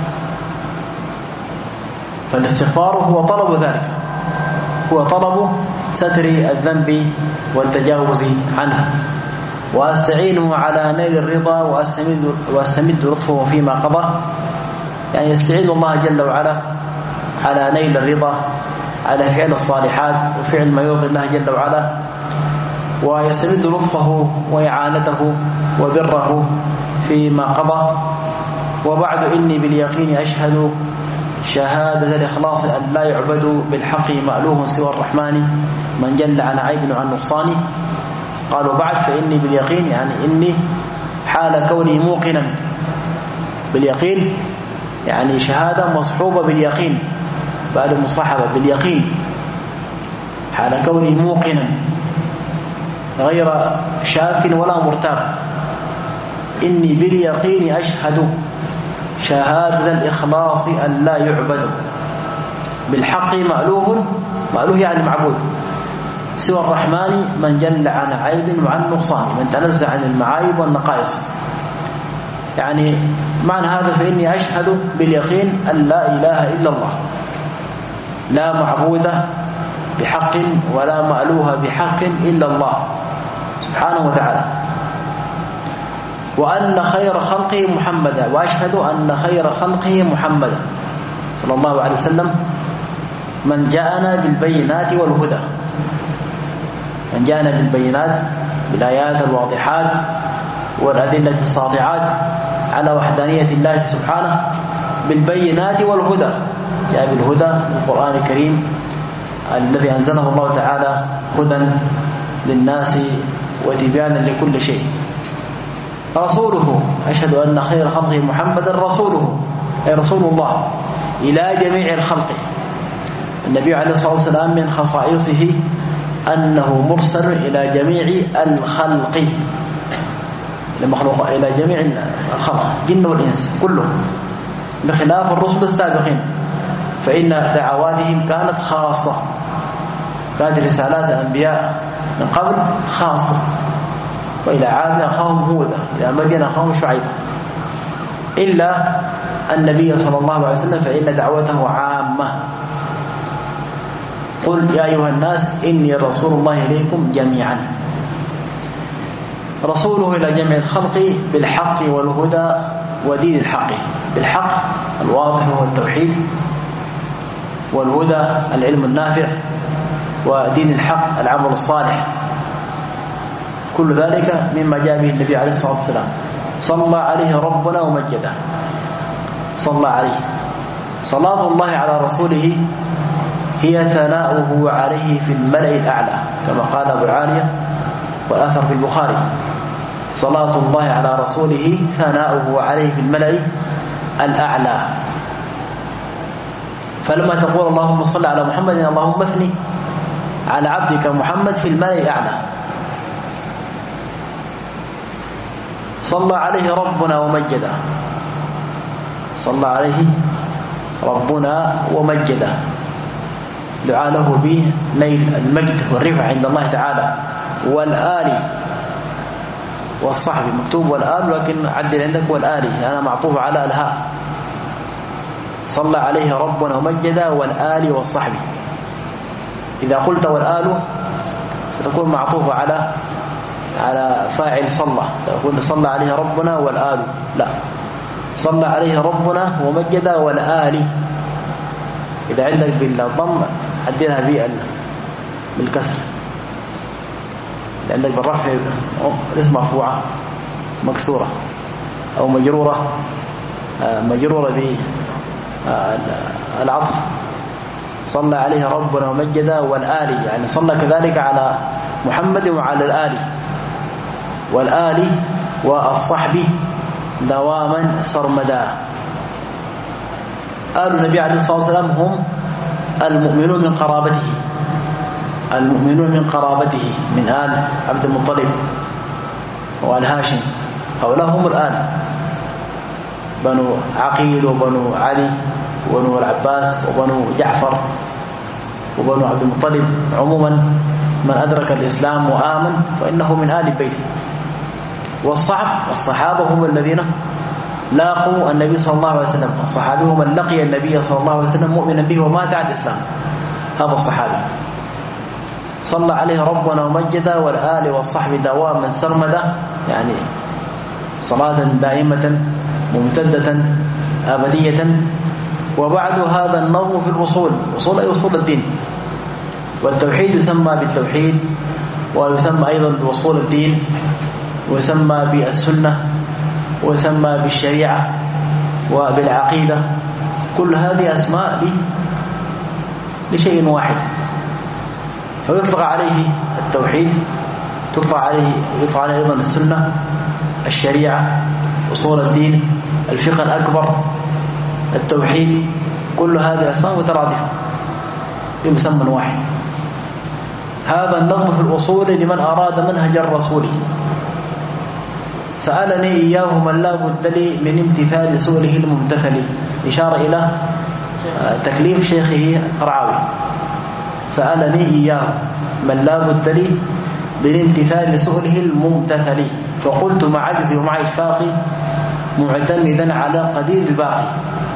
فالاستغفار هو طلب ذلك، هو طلب ستر الذنب والتجاوز عنه. وأستعينه على نيل الرضا وأستمد لطفه فيما قضى، يعني يستعين الله جل وعلا على نيل الرضا، على فعل الصالحات وفعل ما يرضي الله جل وعلا، ويستمد لطفه وإعانته وبره فيما قضى. وبعد إني باليقين أشهد شهادة الإخلاص أن لا يعبد بالحق مألوه سوى الرحمن من جل عن عيب وعن نقصان. قالوا بعد فإني باليقين يعني إني حال كوني موقنا باليقين، يعني شهادة مصحوبة باليقين بعد مصاحبة باليقين، حال كوني موقنا غير شاك ولا مرتاب. إني باليقين أشهد شهادة الإخلاص أن لا يعبد بالحق مألوه يعني معبود سوى الرحمن من جل عن عيب وعن نقصان، من تنزع عن المعايب والنقائص. يعني معنى هذا فإني أشهد باليقين أن لا إله إلا الله، لا معبود بحق ولا مألوه بحق إلا الله سبحانه وتعالى. وأن خير خلقه محمدا، وأشهد أن خير خلقه محمدا صلى الله عليه وسلم من جاءنا بالبينات والهدى، من جاءنا بالبينات بالآيات الواضحات والأدلة الساطعات على وحدانية الله سبحانه، بالبينات والهدى، جاء بالهدى القرآن الكريم الذي أنزله الله تعالى هدى للناس وتبيانا لكل شيء. رسوله، أشهد أن خير خلقه محمدا رسوله، أي رسول الله إلى جميع الخلق. النبي عليه الصلاة والسلام من خصائصه أنه مرسل إلى جميع الخلق، المخلوق إلى جميع الخلق جن والإنس كلهم، بخلاف الرسل السابقين فإن دعواتهم كانت خاصة، كانت رسالات الأنبياء من قبل خاصة. وإلى عاد أخاهم هودا، إلى مدين أخاهم شعيب، إلا النبي صلى الله عليه وسلم فإن دعوته عامة. قل يا أيها الناس إني رسول الله إليكم جميعا. رسوله إلى جميع الخلق بالحق والهدى ودين الحق. بالحق الواضح هو التوحيد، والهدى العلم النافع، ودين الحق العمل الصالح، كل ذلك مما جاء به النبي عليه الصلاة والسلام. صلى عليه ربنا ومجده، صلى عليه. صلاة الله على رسوله هي ثناؤه عليه في الملأ الأعلى، كما قال أبو عالية والأثر في البخاري: صلاة الله على رسوله ثناؤه عليه في الملأ الأعلى. فلما تقول اللهم صل على محمد، اللهم اثني على عبدك محمد في الملأ الأعلى. صلى عليه ربنا ومجده، صلى عليه ربنا ومجده، دعا له به نيل المجد والرفع عند الله تعالى. والآل والصحب، مكتوب والآل لكن عدل عندك والآل، أنا معطوف على الهاء. صلى عليه ربنا ومجده والآل والصحب. إذا قلت والآل فتكون معطوفة على فاعل صلى، تقول صلى عليه ربنا والآل، لا، صلى عليه ربنا ومجده والآل. إذا عندك بالضم عدلها بالكسر، إذا عندك بالرفع اسم مرفوعة مكسورة أو مجرورة بالعطف. صلى عليه ربنا ومجده والآل، يعني صلى كذلك على محمد وعلى الآل، والآل والصحب دواما سرمدا. آل النبي عليه الصلاة والسلام هم المؤمنون من قرابته، المؤمنون من قرابته، من آل عبد المطلب وآل هاشم، هؤلاء هم الآل، بنو عقيل وبنو علي وبنو العباس وبنو جعفر وبنو عبد المطلب. عموما من أدرك الإسلام وآمن فإنه من آل بيته. والصحابة هم الذين لاقوا النبي صلى الله عليه وسلم. الصحابي هو من لقي النبي صلى الله عليه وسلم مؤمنا به ومات على الإسلام، هذا الصحابي. صلى عليه ربنا ومجده والآل والصحب دواما سرمدا، يعني صلاة دائمة ممتدة أبدية. وبعد هذا النظم في الأصول، أصول أي أصول الدين، والتوحيد يسمى بالتوحيد، ويسمى أيضا بأصول الدين، ويسمى بالسنة، ويسمى بالشريعة وبالعقيدة. كل هذه أسماء لشيء واحد، فيطلق عليه التوحيد، يطلق عليه أيضا السنة، الشريعة، أصول الدين، الفقه الأكبر، التوحيد. كل هذه أسماء مترادفة بمسمى واحد. هذا النظم في الأصول لمن أراد منهج الرسول. سألني إياه من لا بد لي من امتثال سؤله الممتثل، إشارة إلى تكليف شيخه القرعاوي. سألني إياه من لا بد لي من امتثال سؤله الممتثل، فقلت مع عجزي ومع إشفاقي معتمدا على قدير الباقي.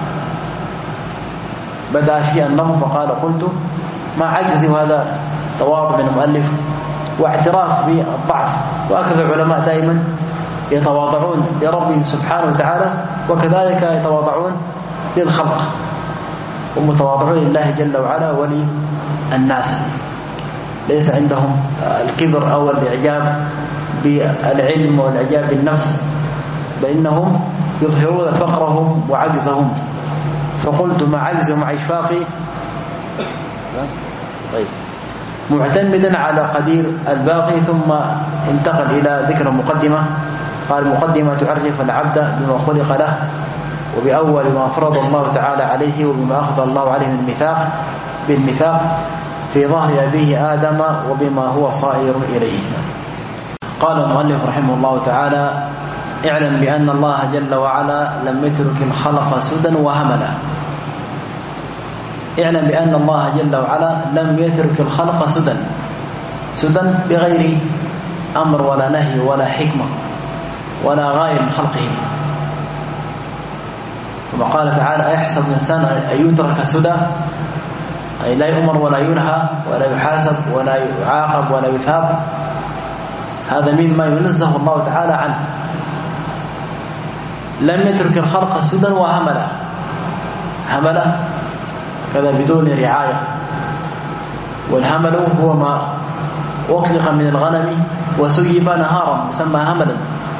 بدأ في النظم فقال قلت مع عجزي، وهذا تواضع من المؤلف واعتراف بالضعف. وهكذا العلماء دائما يتواضعون لربهم سبحانه وتعالى، وكذلك يتواضعون للخلق، ومتواضعون لله جل وعلا وللناس. ليس عندهم الكبر أو الإعجاب بالعلم والإعجاب بالنفس، بأنهم يظهرون فقرهم وعجزهم. فقلت مع عجز ومع إشفاقي معتمدا على قدير الباقي. ثم انتقل إلى ذكر مقدمة، قال مقدمة تعرف العبد بما خلق له، وبأول ما فرض الله تعالى عليه، وبما أخذ الله عليه من بالميثاق في ظهر أبيه آدم، وبما هو صائر إليه. قال المؤلف رحمه الله تعالى: اعلم بأن الله جل وعلا لم يترك الخلق سدى وهملا. اعلم بأن الله جل وعلا لم يترك الخلق سدى بغير أمر ولا نهي ولا حكمة ولا غاية من خلقهم. كما قال تعالى: أيحسب الإنسان أن يترك سدى، أي لا يؤمر ولا ينهى ولا يحاسب ولا يعاقب ولا يثاب. هذا مما ينزه الله تعالى عنه. لم يترك الخلق سدى وهملا. هملا كذا بدون رعاية. والهمل هو ما أطلق من الغنم وسيب نهارا يسمى هملا.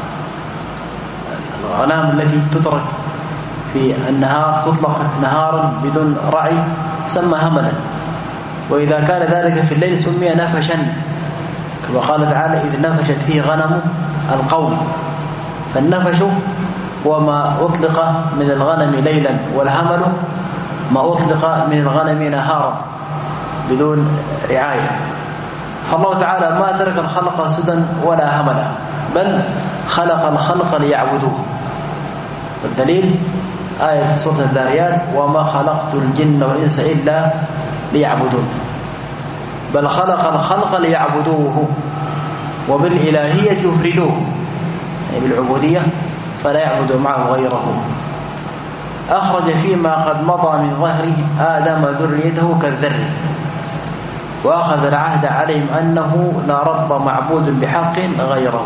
الغنم التي تترك في النهار تطلق نهارا بدون رعي يسمى هملا. وإذا كان ذلك في الليل سمي نفشا، كما قال تعالى إذ نفشت فيه غنم القوم. فالنفش هو ما أطلق من الغنم ليلا، والهمل ما أطلق من الغنم نهارا بدون رعاية. فالله تعالى ما ترك الخلق سدى ولا هملا، بل خلق الخلق ليعبدوه. والدليل آية سورة الذاريات وما خلقت الجن والإنس إلا ليعبدون. بل خلق الخلق ليعبدوه وبالإلهية يفردوه، يعني بالعبودية فلا يعبد معه غيره. أخرج فيما قد مضى من ظهره آدم ذريته كالذر، وأخذ العهد عليهم أنه لا رب معبود بحق غيره.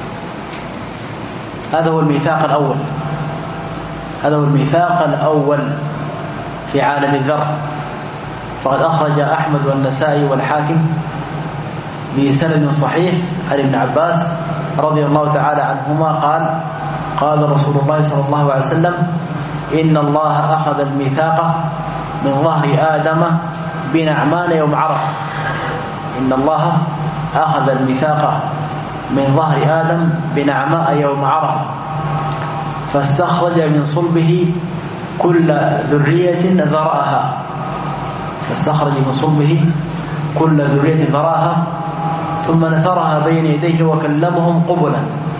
هذا هو الميثاق الأول، هذا هو الميثاق الأول في عالم الذر. فقد أخرج أحمد والنسائي والحاكم بسند صحيح عن ابن عباس رضي الله تعالى عنهما قال قال رسول الله صلى الله عليه وسلم إن الله أخذ الميثاق من ظهر آدم بنعمان يوم عرفة. إن الله أخذ الميثاق من ظهر آدم بنعماء يوم عرفة، فاستخرج من صلبه كل ذرية ذرأها، فاستخرج من صلبه كل ذرية ذرأها ثم نثرها بين يديه وكلمهم قبلا،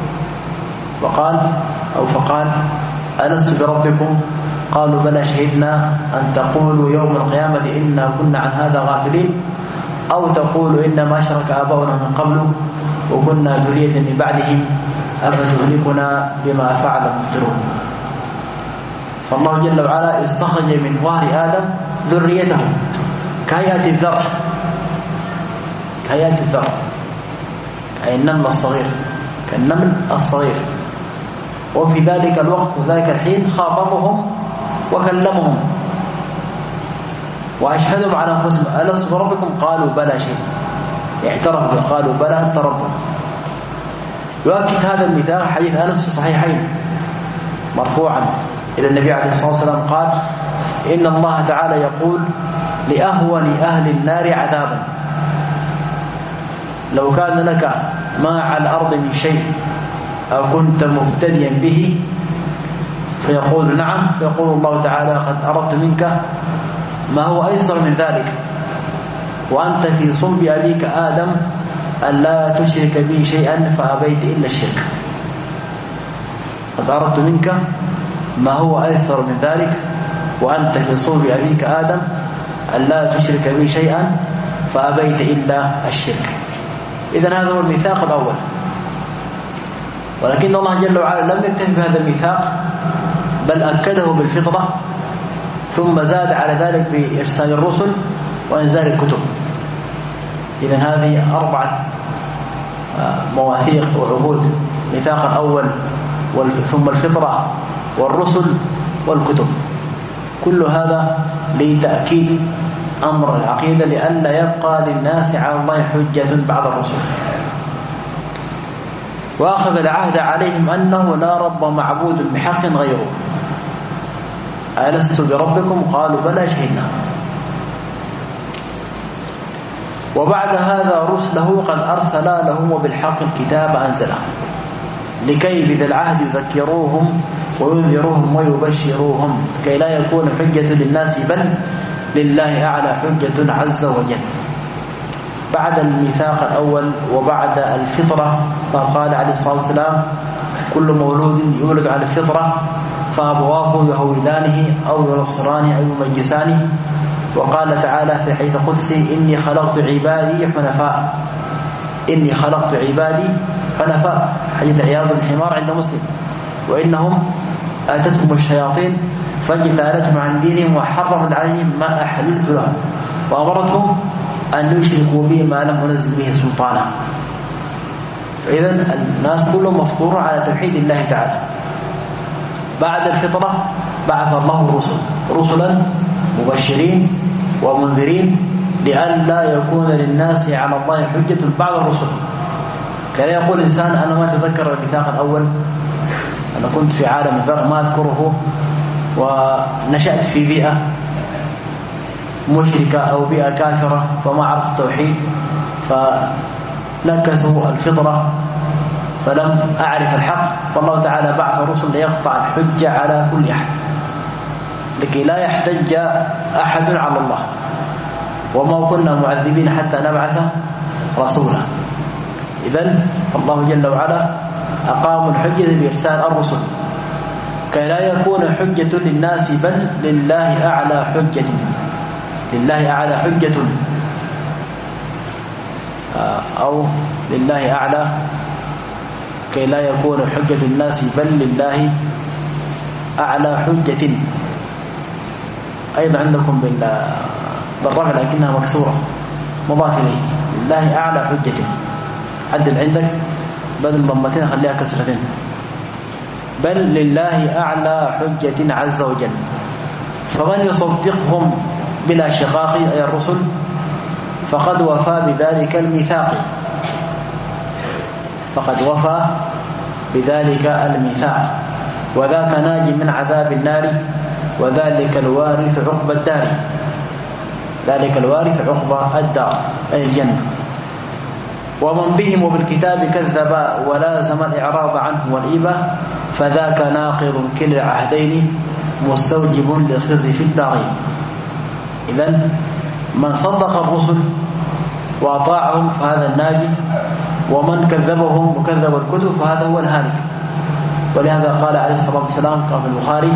فقال ألست بربكم؟ قالوا بلى شهدنا أن تقولوا يوم القيامة إنا كنا عن هذا غافلين، أو تقولوا إنما أشرك آباؤنا من قبل وكنا ذرية من بعدهم أفتهلكنا بما فعل المفترون. فالله جل وعلا استخرج من ظهر آدم ذريته كهيئة الذر، كهيئة الذر أي النمل الصغير، كالنمل الصغير. وفي ذلك الوقت وذلك الحين خاطبهم وكلمهم وأشهدهم على أنفسهم ألست بربكم؟ قالوا بلى شهدنا، اعترفوا قالوا بلى أنت ربنا. يؤكد هذا المثال حديث أنس في الصحيحين مرفوعا إلى النبي عليه الصلاة والسلام قال إن الله تعالى يقول لأهون أهل النار عذابا لو كان لك ما على الأرض من شيء أو كنت مفتديا به، فيقول نعم، فيقول الله تعالى قد أردت منك ما هو أيسر من ذلك، وأنت في صلب أبيك آدم أن لا تشرك به شيئا فأبيت إلا الشرك. قد أردت منك ما هو أيسر من ذلك وأنت في صلب أبيك آدم أن لا تشرك به شيئا فأبيت إلا الشرك. إذن هذا هو الميثاق الأول. ولكن الله جل وعلا لم يكتفي بهذا الميثاق بل أكده بالفطرة، ثم زاد على ذلك بإرسال الرسل وإنزال الكتب. إذن هذه 4 مواثيق وعهود: ميثاق الأول ثم الفطرة والرسل والكتب. كل هذا لتأكيد أمر العقيدة لئلا يبقى للناس على الله حجة بعد الرسل. وأخذ العهد عليهم أنه لا رب معبود بحق غيره ألست بربكم؟ قالوا بلى شهدنا. وبعد هذا رسله قد أرسل لهم وبالحق الكتاب أنزله لكي بذي العهد يذكروهم وينذروهم ويبشروهم كي لا يكون حجة للناس بل لله أعلى حجة عز وجل. بعد الميثاق الأول وبعد الفطرة فقال عليه الصلاة والسلام كل مولود يولد على الفطرة فأبواه يهودانه أو ينصرانه أو يمجسانه. وقال تعالى في حديث قدسي إني خلقت عبادي حنفاء، إني خلقت عبادي حنفاء، حديث عياض بن حمار عند مسلم. وإنهم آتتهم الشياطين فاجتالتهم عن دينهم وحرمت عليهم ما أحللت لهم وأمرتهم أن يشركوا به ما لم ينزل به سلطانا. فإذا الناس كلهم مفطور على توحيد الله تعالى. بعد الفطرة بعث الله الرسل رسلا مبشرين ومنذرين لئلا يكون للناس على الله حجة بعد الرسل. كان يقول الإنسان أنا ما أتذكر الميثاق الأول، أنا كنت في عالم الذر ما أذكره، ونشأت في بيئة مشركة أو بيئة كافرة فما عرفت التوحيد، فنكسوا الفطرة فلم أعرف الحق، فالله تعالى بعث رسل ليقطع الحجة على كل أحد لكي لا يحتج أحد على الله، وما كنا معذبين حتى نبعث رسولا. إذن الله جل وعلا أقاموا الحجة بإرسال الرسل كي لا يكون حجة للناس بل لله أعلى حجة، لله أعلى حجة أو لله أعلى كي لا يكون حجة الناس بل لله أعلى حجة. أيضا عندكم بالرفع لكنها مكسورة مضاف إليه، لله أعلى حجة. عدل عندك بدل ضمتين خليها كسرتين، بل لله أعلى حجة عز وجل. فمن يصدقهم بلا شقاق أي الرسل فقد وفى بذلك الميثاق، فقد وفى بذلك الميثاق، وذاك ناج من عذاب النار، وذلك الوارث عقبى الدار، ذلك الوارث عقبى الدار أي الجنة. ومن بهم وبالكتاب كذب ولازم الإعراض عنه والإبة، فذاك ناقض كلا العهدين مستوجب للخزي في الدارين. إذن من صدق الرسل وأطاعهم فهذا الناجي، ومن كذبهم وكذب الكتب فهذا هو الهالك. ولهذا قال عليه الصلاة والسلام كما في البخاري: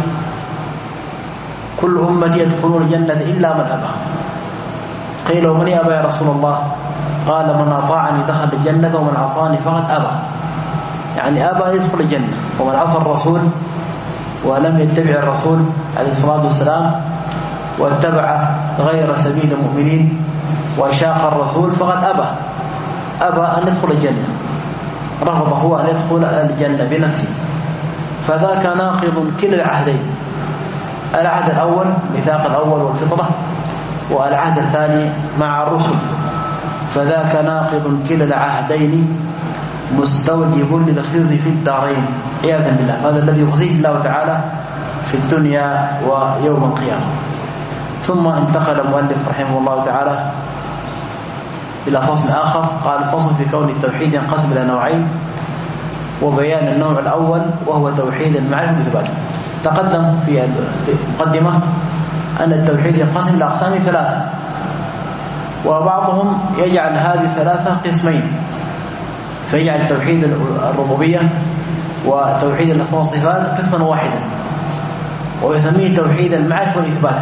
كل أمتي يدخلون الجنة إلا من أبى. قيل: ومن أبى يا رسول الله؟ قال: من أطاعني دخل الجنة ومن عصاني فقد أبى، يعني أبى يدخل الجنة. ومن عصى الرسول ولم يتبع الرسول عليه الصلاة والسلام واتبع غير سبيل المؤمنين وشاق الرسول فقد أبى أن يدخل الجنة، رفض هو أن يدخل الجنة بنفسه. فذاك ناقض كلا العهدين، العهد الأول ميثاق الأول والفطرة، والعهد الثاني مع الرسل. فذاك ناقض كلا العهدين مستوجب للخزي في الدارين عياذا بالله. هذا الذي يخزيه الله تعالى في الدنيا ويوم القيامة. ثم انتقل المؤلف رحمه الله تعالى إلى فصل آخر، قال: فصل في كون التوحيد ينقسم إلى نوعين، وبيان النوع الأول وهو توحيد المعرفة والإثبات. تقدم في المقدمة أن التوحيد ينقسم إلى أقسام ثلاثة، وبعضهم يجعل هذه الثلاثة قسمين، فيجعل توحيد الربوبية وتوحيد الأسماء والصفات قسما واحدا ويسميه توحيد المعرفة والإثبات،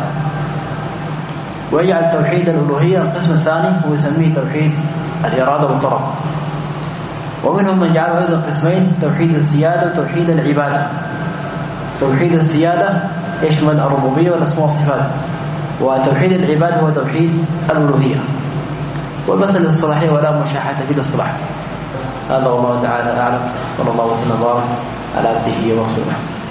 ويجعل توحيد الألوهية القسم الثاني ويسميه توحيد الإرادة والطلب. ومنهم من جعله أيضا قسمين: توحيد السيادة وتوحيد العبادة. توحيد السيادة يشمل الربوبية والأسماء والصفات، وتوحيد العبادة هو توحيد الألوهية. والمسألة الصلاحية ولا مشاحة في الاصطلاح. هذا والله تعالى أعلم. صلى الله وسلم وبارك على عبده ورسوله.